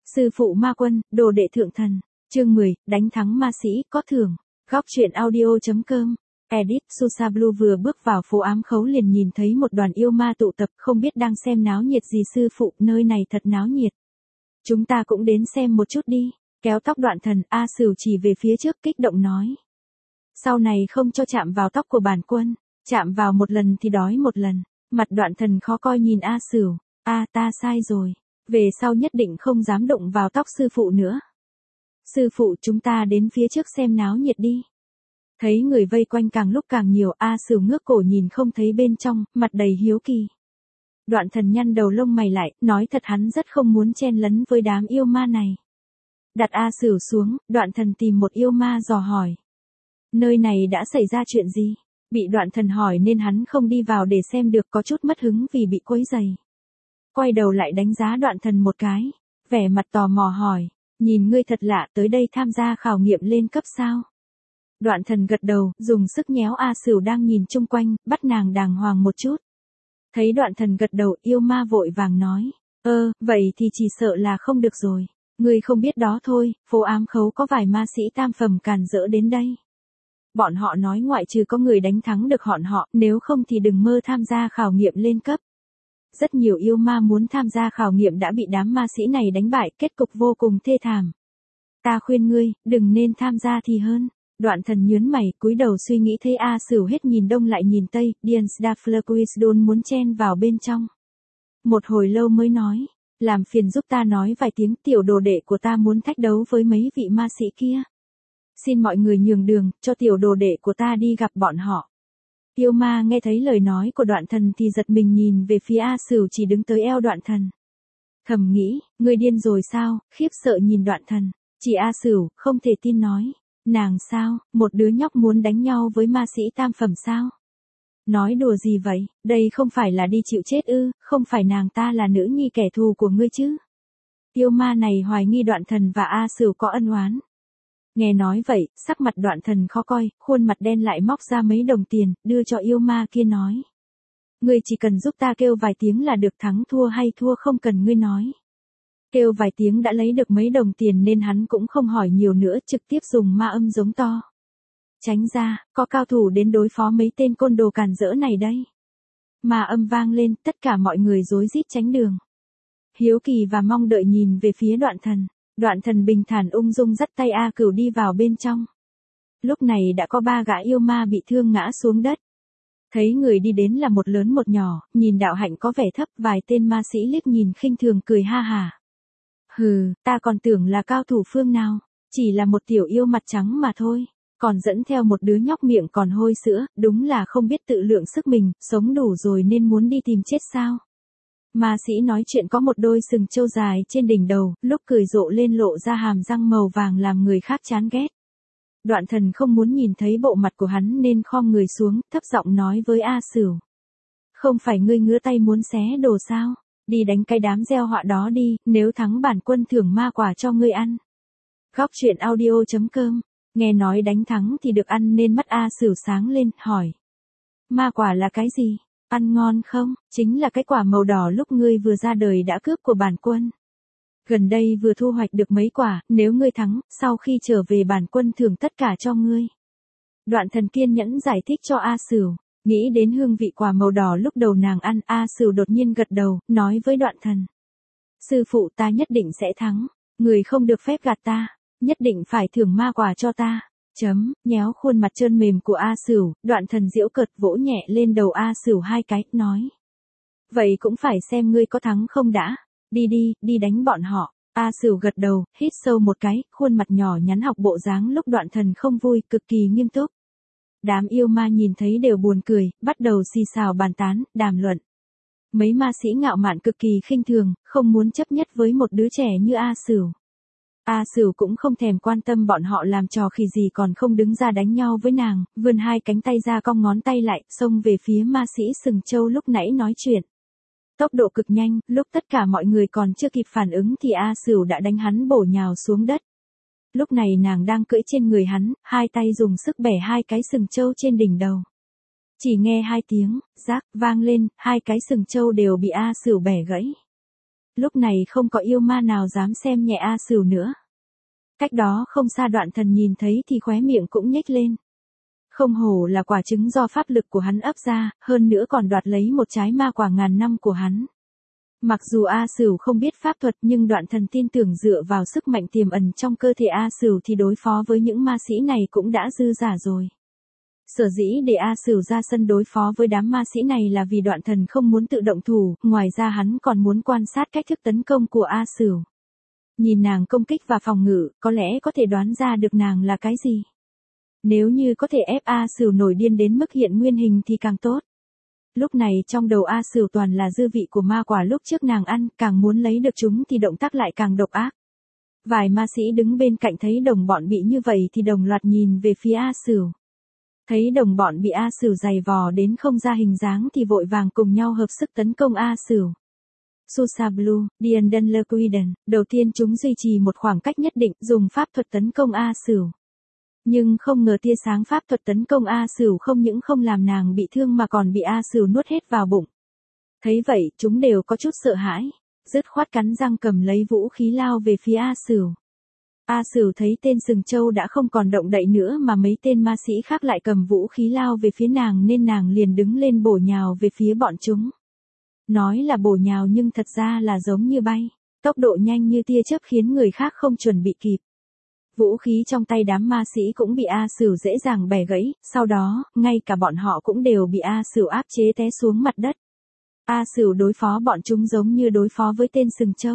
Sư phụ ma quân, đồ đệ thượng thần. Chương 10, đánh thắng ma sĩ, có thưởng. Góc truyện audio.com. Edit, Susa Blue vừa bước vào phố ám khấu liền nhìn thấy một đoàn yêu ma tụ tập, không biết đang xem náo nhiệt gì. Sư phụ, nơi này thật náo nhiệt. Chúng ta cũng đến xem một chút đi. Kéo tóc Đoạn Thần, A Sửu chỉ về phía trước kích động nói. Sau này không cho chạm vào tóc của bản quân, chạm vào một lần thì đói một lần. Mặt Đoạn Thần khó coi nhìn A Sửu, ta sai rồi. Về sau nhất định không dám động vào tóc sư phụ nữa. Sư phụ, chúng ta đến phía trước xem náo nhiệt đi. Thấy người vây quanh càng lúc càng nhiều, A Sửu ngước cổ nhìn không thấy bên trong, mặt đầy hiếu kỳ. Đoạn Thần nhăn đầu lông mày lại, nói thật hắn rất không muốn chen lấn với đám yêu ma này. Đặt A Sửu xuống, Đoạn Thần tìm một yêu ma dò hỏi. Nơi này đã xảy ra chuyện gì? Bị Đoạn Thần hỏi nên hắn không đi vào để xem được, có chút mất hứng vì bị quấy rầy. Quay đầu lại đánh giá Đoạn Thần một cái, vẻ mặt tò mò hỏi, nhìn ngươi thật lạ, tới đây tham gia khảo nghiệm lên cấp sao? Đoạn Thần gật đầu, dùng sức nhéo A Sửu đang nhìn chung quanh, bắt nàng đàng hoàng một chút. Thấy Đoạn Thần gật đầu, yêu ma vội vàng nói, vậy thì chỉ sợ là không được rồi. Ngươi không biết đó thôi, phố ám khấu có vài ma sĩ tam phẩm càn rỡ đến đây. Bọn họ nói ngoại trừ có người đánh thắng được họ, nếu không thì đừng mơ tham gia khảo nghiệm lên cấp. Rất nhiều yêu ma muốn tham gia khảo nghiệm đã bị đám ma sĩ này đánh bại, kết cục vô cùng thê thảm. Ta khuyên ngươi, đừng nên tham gia thì hơn. Đoạn Thần nhướng mày, cúi đầu suy nghĩ, thấy A Sửu hết nhìn đông lại nhìn tây, Diensdaflequisdon muốn chen vào bên trong. Một hồi lâu mới nói, làm phiền giúp ta nói vài tiếng, tiểu đồ đệ của ta muốn thách đấu với mấy vị ma sĩ kia. Xin mọi người nhường đường, cho tiểu đồ đệ của ta đi gặp bọn họ. Yêu ma nghe thấy lời nói của Đoạn Thần thì giật mình nhìn về phía A Sửu chỉ đứng tới eo Đoạn Thần. Thầm nghĩ, ngươi điên rồi sao, khiếp sợ nhìn Đoạn Thần. Chỉ A Sửu, không thể tin nói. Nàng sao, một đứa nhóc muốn đánh nhau với ma sĩ tam phẩm sao? Nói đùa gì vậy, đây không phải là đi chịu chết ư, không phải nàng ta là nữ nhi kẻ thù của ngươi chứ? Yêu ma này hoài nghi Đoạn Thần và A Sửu có ân oán. Nghe nói vậy, sắc mặt Đoạn Thần khó coi, khuôn mặt đen lại móc ra mấy đồng tiền, đưa cho yêu ma kia nói. Ngươi chỉ cần giúp ta kêu vài tiếng là được, thắng thua hay thua không cần ngươi nói. Kêu vài tiếng đã lấy được mấy đồng tiền nên hắn cũng không hỏi nhiều nữa, trực tiếp dùng ma âm giống to. Tránh ra, có cao thủ đến đối phó mấy tên côn đồ càn rỡ này đây. Ma âm vang lên, tất cả mọi người rối rít tránh đường. Hiếu kỳ và mong đợi nhìn về phía Đoạn Thần. Đoạn Thần bình thản ung dung dắt tay A Cửu đi vào bên trong. Lúc này đã có 3 gã yêu ma bị thương ngã xuống đất. Thấy người đi đến là một lớn một nhỏ, nhìn đạo hạnh có vẻ thấp, vài tên ma sĩ liếc nhìn khinh thường cười ha hả. Hừ, ta còn tưởng là cao thủ phương nào, chỉ là một tiểu yêu mặt trắng mà thôi, còn dẫn theo một đứa nhóc miệng còn hôi sữa, đúng là không biết tự lượng sức mình, sống đủ rồi nên muốn đi tìm chết sao. Ma sĩ nói chuyện có một đôi sừng trâu dài trên đỉnh đầu, lúc cười rộ lên lộ ra hàm răng màu vàng làm người khác chán ghét. Đoạn Thần không muốn nhìn thấy bộ mặt của hắn nên khom người xuống, thấp giọng nói với A Sửu. Không phải ngươi ngứa tay muốn xé đồ sao? Đi đánh cái đám gieo họa đó đi, nếu thắng bản quân thưởng ma quả cho ngươi ăn. Góc truyện audio.com. Nghe nói đánh thắng thì được ăn nên mắt A Sửu sáng lên, hỏi. Ma quả là cái gì? Ăn ngon không? Chính là cái quả màu đỏ lúc ngươi vừa ra đời đã cướp của bản quân. Gần đây vừa thu hoạch được mấy quả, nếu ngươi thắng, sau khi trở về bản quân thưởng tất cả cho ngươi. Đoạn Thần kiên nhẫn giải thích cho A Sửu. Nghĩ đến hương vị quả màu đỏ lúc đầu nàng ăn, A Sửu đột nhiên gật đầu, nói với Đoạn Thần. Sư phụ, ta nhất định sẽ thắng, người không được phép gạt ta, nhất định phải thưởng ma quả cho ta. Nhéo khuôn mặt trơn mềm của A Sửu, Đoạn Thần giễu cợt vỗ nhẹ lên đầu A Sửu 2 cái, nói. Vậy cũng phải xem ngươi có thắng không đã, đi đánh bọn họ. A Sửu gật đầu, hít sâu một cái, khuôn mặt nhỏ nhắn học bộ dáng lúc Đoạn Thần không vui, cực kỳ nghiêm túc. Đám yêu ma nhìn thấy đều buồn cười, bắt đầu xì xào bàn tán, đàm luận. Mấy ma sĩ ngạo mạn cực kỳ khinh thường, không muốn chấp nhất với một đứa trẻ như A Sửu. A Sửu cũng không thèm quan tâm bọn họ làm trò khỉ gì, còn không đứng ra đánh nhau với nàng, vươn 2 cánh tay ra cong ngón tay lại, xông về phía ma sĩ sừng trâu lúc nãy nói chuyện. Tốc độ cực nhanh, lúc tất cả mọi người còn chưa kịp phản ứng thì A Sửu đã đánh hắn bổ nhào xuống đất. Lúc này nàng đang cưỡi trên người hắn, 2 tay dùng sức bẻ 2 cái sừng trâu trên đỉnh đầu. Chỉ nghe 2 tiếng, rác, vang lên, 2 cái sừng trâu đều bị A Sửu bẻ gãy. Lúc này không có yêu ma nào dám xem nhẹ A Sửu nữa. Cách đó không xa Đoạn Thần nhìn thấy thì khóe miệng cũng nhếch lên. Không hổ là quả trứng do pháp lực của hắn ấp ra, hơn nữa còn đoạt lấy một trái ma quả ngàn năm của hắn. Mặc dù A Sửu không biết pháp thuật nhưng Đoạn Thần tin tưởng dựa vào sức mạnh tiềm ẩn trong cơ thể A Sửu thì đối phó với những ma sĩ này cũng đã dư dả rồi. Sở dĩ để A Sửu ra sân đối phó với đám ma sĩ này là vì Đoạn Thần không muốn tự động thủ, ngoài ra hắn còn muốn quan sát cách thức tấn công của A Sửu. Nhìn nàng công kích và phòng ngự, có lẽ có thể đoán ra được nàng là cái gì. Nếu như có thể ép A Sửu nổi điên đến mức hiện nguyên hình thì càng tốt. Lúc này trong đầu A Sửu toàn là dư vị của ma quả lúc trước nàng ăn, càng muốn lấy được chúng thì động tác lại càng độc ác. Vài ma sĩ đứng bên cạnh thấy đồng bọn bị như vậy thì đồng loạt nhìn về phía A Sửu. Thấy đồng bọn bị A Sửu giày vò đến không ra hình dáng thì vội vàng cùng nhau hợp sức tấn công A Sửu. Susa Blue, Diandenlerquiden, đầu tiên chúng duy trì một khoảng cách nhất định dùng pháp thuật tấn công A Sửu. Nhưng không ngờ tia sáng pháp thuật tấn công A Sửu không những không làm nàng bị thương mà còn bị A Sửu nuốt hết vào bụng. Thấy vậy, chúng đều có chút sợ hãi, dứt khoát cắn răng cầm lấy vũ khí lao về phía A Sửu. A Sửu thấy tên sừng trâu đã không còn động đậy nữa mà mấy tên ma sĩ khác lại cầm vũ khí lao về phía nàng nên nàng liền đứng lên bổ nhào về phía bọn chúng. Nói là bổ nhào nhưng thật ra là giống như bay, tốc độ nhanh như tia chớp khiến người khác không chuẩn bị kịp. Vũ khí trong tay đám ma sĩ cũng bị A Sửu dễ dàng bẻ gãy, sau đó, ngay cả bọn họ cũng đều bị A Sửu áp chế té xuống mặt đất. A Sửu đối phó bọn chúng giống như đối phó với tên sừng trâu.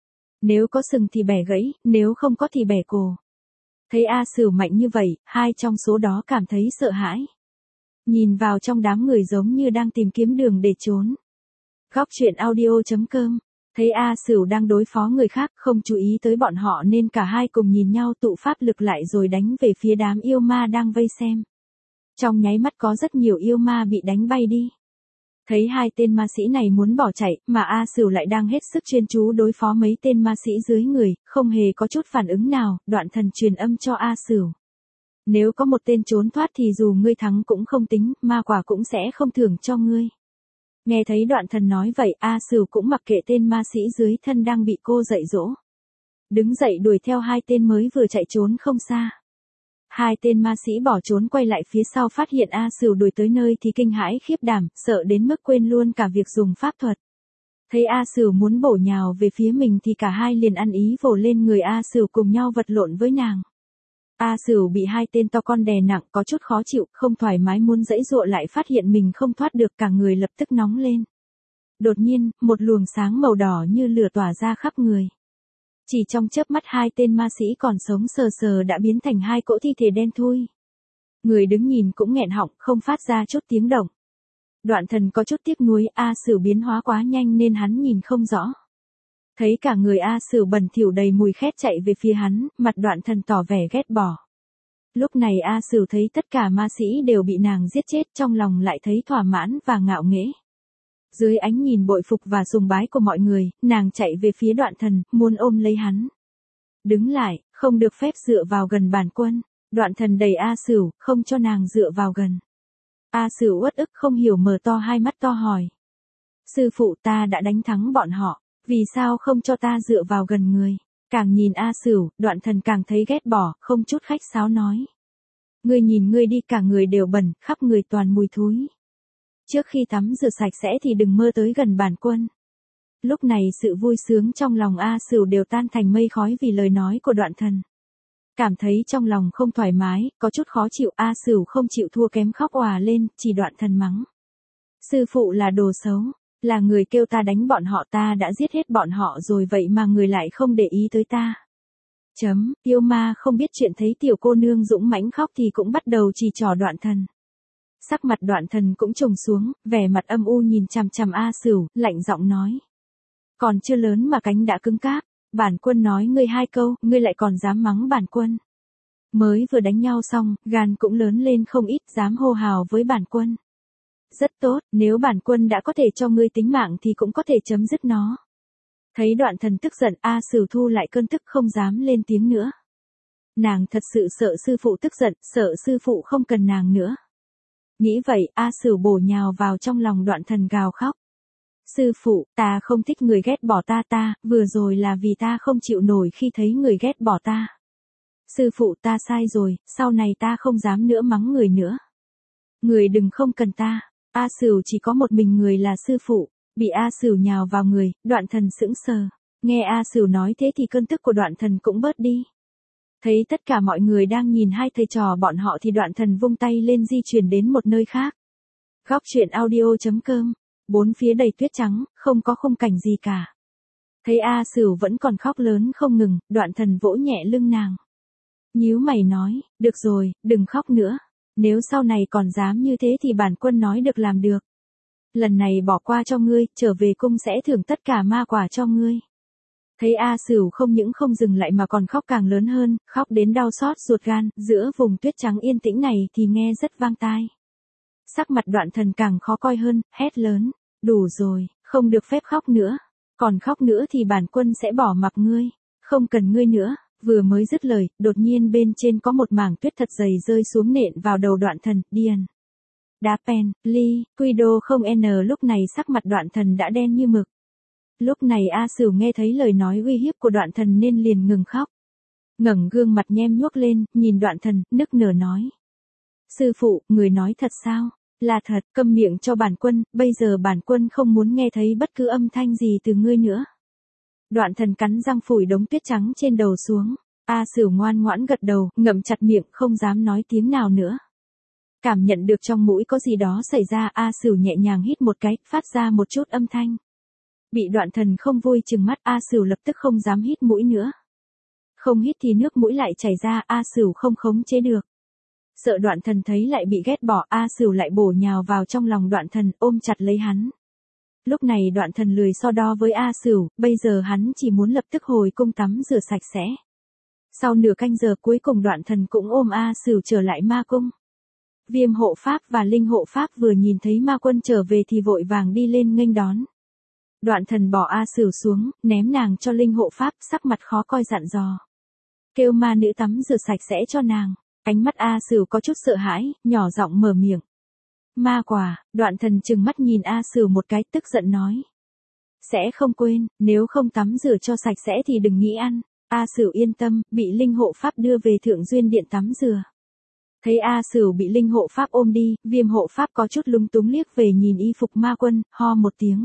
Nếu có sừng thì bẻ gãy, nếu không có thì bẻ cổ. Thấy A Sửu mạnh như vậy, hai trong số đó cảm thấy sợ hãi. Nhìn vào trong đám người giống như đang tìm kiếm đường để trốn. Góc truyện audio.com. Thấy A Sửu đang đối phó người khác không chú ý tới bọn họ nên cả hai cùng nhìn nhau tụ pháp lực lại rồi đánh về phía đám yêu ma đang vây xem. Trong nháy mắt có rất nhiều yêu ma bị đánh bay đi. Thấy hai tên ma sĩ này muốn bỏ chạy mà A Sửu lại đang hết sức chuyên chú đối phó mấy tên ma sĩ dưới người, không hề có chút phản ứng nào, Đoạn Thần truyền âm cho A Sửu. Nếu có một tên trốn thoát thì dù ngươi thắng cũng không tính, ma quả cũng sẽ không thưởng cho ngươi. Nghe thấy Đoạn Thần nói vậy, A Sửu cũng mặc kệ tên ma sĩ dưới thân đang bị cô dạy dỗ. Đứng dậy đuổi theo hai tên mới vừa chạy trốn không xa. Hai tên ma sĩ bỏ trốn quay lại phía sau phát hiện A Sửu đuổi tới nơi thì kinh hãi khiếp đảm, sợ đến mức quên luôn cả việc dùng pháp thuật. Thấy A Sửu muốn bổ nhào về phía mình thì cả hai liền ăn ý vồ lên người A Sửu cùng nhau vật lộn với nàng. A Sửu bị hai tên to con đè nặng có chút khó chịu, không thoải mái muốn giãy giụa lại phát hiện mình không thoát được, cả người lập tức nóng lên. Đột nhiên, một luồng sáng màu đỏ như lửa tỏa ra khắp người. Chỉ trong chớp mắt hai tên ma sĩ còn sống sờ sờ đã biến thành hai cỗ thi thể đen thui. Người đứng nhìn cũng nghẹn họng, không phát ra chút tiếng động. Đoạn Thần có chút tiếc nuối, A Sửu biến hóa quá nhanh nên hắn nhìn không rõ. Thấy cả người A Sửu bẩn thỉu đầy mùi khét chạy về phía hắn, mặt Đoạn Thần tỏ vẻ ghét bỏ. Lúc này A Sửu thấy tất cả ma sĩ đều bị nàng giết chết, trong lòng lại thấy thỏa mãn và ngạo nghễ. Dưới ánh nhìn bội phục và sùng bái của mọi người, nàng chạy về phía Đoạn Thần, muốn ôm lấy hắn. Đứng lại, không được phép dựa vào gần bản quân. Đoạn Thần đẩy A Sửu, không cho nàng dựa vào gần. A Sửu uất ức không hiểu mở to hai mắt to hỏi. Sư phụ, ta đã đánh thắng bọn họ, vì sao không cho ta dựa vào gần người? Càng nhìn A Sửu, Đoạn Thần càng thấy ghét bỏ, không chút khách sáo nói. Ngươi nhìn ngươi đi, cả người đều bẩn, khắp người toàn mùi thúi. Trước khi tắm rửa sạch sẽ thì đừng mơ tới gần bản quân. Lúc này sự vui sướng trong lòng A Sửu đều tan thành mây khói vì lời nói của Đoạn Thần. Cảm thấy trong lòng không thoải mái, có chút khó chịu, A Sửu không chịu thua kém khóc òa lên, chỉ Đoạn Thần mắng. Sư phụ là đồ xấu, là người kêu ta đánh bọn họ, ta đã giết hết bọn họ rồi vậy mà người lại không để ý tới ta. Yêu ma không biết chuyện thấy tiểu cô nương dũng mãnh khóc thì cũng bắt đầu chỉ trỏ Đoạn Thần. Sắc mặt Đoạn Thần cũng trùng xuống, vẻ mặt âm u nhìn chằm chằm A Sửu, lạnh giọng nói. Còn chưa lớn mà cánh đã cứng cáp, bản quân nói ngươi hai câu, ngươi lại còn dám mắng bản quân. Mới vừa đánh nhau xong, gan cũng lớn lên không ít, dám hô hào với bản quân. Rất tốt, nếu bản quân đã có thể cho ngươi tính mạng thì cũng có thể chấm dứt nó. Thấy Đoạn Thần tức giận, A Sửu thu lại cơn tức không dám lên tiếng nữa. Nàng thật sự sợ sư phụ tức giận, sợ sư phụ không cần nàng nữa. Nghĩ vậy, A Sửu bổ nhào vào trong lòng Đoạn Thần gào khóc. Sư phụ, ta không thích người ghét bỏ ta, vừa rồi là vì ta không chịu nổi khi thấy người ghét bỏ ta. Sư phụ ta sai rồi, sau này ta không dám nữa mắng người nữa. Người đừng không cần ta, A Sửu chỉ có một mình người là sư phụ, bị A Sửu nhào vào người, Đoạn Thần sững sờ. Nghe A Sửu nói thế thì cơn tức của Đoạn Thần cũng bớt đi. Thấy tất cả mọi người đang nhìn hai thầy trò bọn họ thì Đoạn Thần vung tay lên di chuyển đến một nơi khác. Góc truyện audio.com. Bốn phía đầy tuyết trắng, không có khung cảnh gì cả. Thấy A Sửu vẫn còn khóc lớn không ngừng, Đoạn Thần vỗ nhẹ lưng nàng. Nhíu mày nói, được rồi, đừng khóc nữa. Nếu sau này còn dám như thế thì bản quân nói được làm được. Lần này bỏ qua cho ngươi, trở về cung sẽ thưởng tất cả ma quả cho ngươi. Thấy A Sửu không những không dừng lại mà còn khóc càng lớn hơn, khóc đến đau xót ruột gan, giữa vùng tuyết trắng yên tĩnh này thì nghe rất vang tai. Sắc mặt Đoạn Thần càng khó coi hơn, hét lớn, đủ rồi, không được phép khóc nữa. Còn khóc nữa thì bản quân sẽ bỏ mặc ngươi, không cần ngươi nữa. Vừa mới dứt lời, đột nhiên bên trên có một mảng tuyết thật dày rơi xuống nện vào đầu Đoạn Thần, điền. Đá pen, ly, Guido không n lúc này sắc mặt Đoạn Thần đã đen như mực. Lúc này A Sửu nghe thấy lời nói uy hiếp của Đoạn Thần nên liền ngừng khóc. Ngẩng gương mặt nhem nhuốc lên, nhìn Đoạn Thần, nức nở nói. Sư phụ, người nói thật sao? Là thật, câm miệng cho bản quân, bây giờ bản quân không muốn nghe thấy bất cứ âm thanh gì từ ngươi nữa. Đoạn Thần cắn răng phủi đống tuyết trắng trên đầu xuống. A Sửu ngoan ngoãn gật đầu, ngậm chặt miệng, không dám nói tiếng nào nữa. Cảm nhận được trong mũi có gì đó xảy ra, A Sửu nhẹ nhàng hít một cái, phát ra một chút âm thanh. Bị Đoạn Thần không vui trừng mắt, A Sửu lập tức không dám hít mũi nữa. Không hít thì nước mũi lại chảy ra, A Sửu không khống chế được. Sợ Đoạn Thần thấy lại bị ghét bỏ, A Sửu lại bổ nhào vào trong lòng Đoạn Thần, ôm chặt lấy hắn. Lúc này Đoạn Thần lười so đo với A Sửu, bây giờ hắn chỉ muốn lập tức hồi cung tắm rửa sạch sẽ. Sau nửa canh giờ cuối cùng Đoạn Thần cũng ôm A Sửu trở lại ma cung. Viêm hộ pháp và Linh hộ pháp vừa nhìn thấy ma quân trở về thì vội vàng đi lên nghênh đón. Đoạn Thần bỏ A Sửu xuống, ném nàng cho Linh hộ pháp, sắc mặt khó coi dặn dò. Kêu ma nữ tắm rửa sạch sẽ cho nàng. Ánh mắt A Sửu có chút sợ hãi, nhỏ giọng mở miệng. Ma quả, Đoạn Thần trừng mắt nhìn A Sửu một cái, tức giận nói. Sẽ không quên, nếu không tắm rửa cho sạch sẽ thì đừng nghĩ ăn. A Sửu yên tâm, bị Linh hộ pháp đưa về Thượng Duyên Điện tắm rửa. Thấy A Sửu bị Linh hộ pháp ôm đi, Viêm hộ pháp có chút lúng túng liếc về nhìn y phục ma quân, ho một tiếng.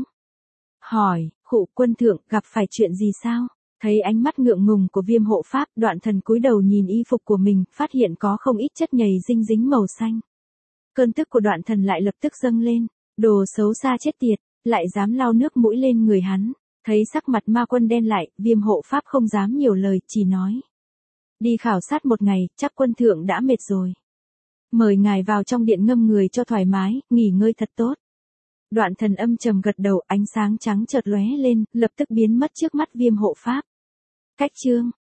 Hỏi, Khụ quân thượng, gặp phải chuyện gì sao? Thấy ánh mắt ngượng ngùng của Viêm hộ pháp, Đoạn Thần cúi đầu nhìn y phục của mình, phát hiện có không ít chất nhầy dinh dính màu xanh. Cơn tức của Đoạn Thần lại lập tức dâng lên, đồ xấu xa chết tiệt, lại dám lau nước mũi lên người hắn. Thấy sắc mặt ma quân đen lại, Viêm hộ pháp không dám nhiều lời, chỉ nói. Đi khảo sát một ngày, chắc quân thượng đã mệt rồi. Mời ngài vào trong điện ngâm người cho thoải mái, nghỉ ngơi thật tốt. Đoạn Thần âm trầm gật đầu, ánh sáng trắng chợt lóe lên, lập tức biến mất trước mắt Viêm hộ pháp. Cách chương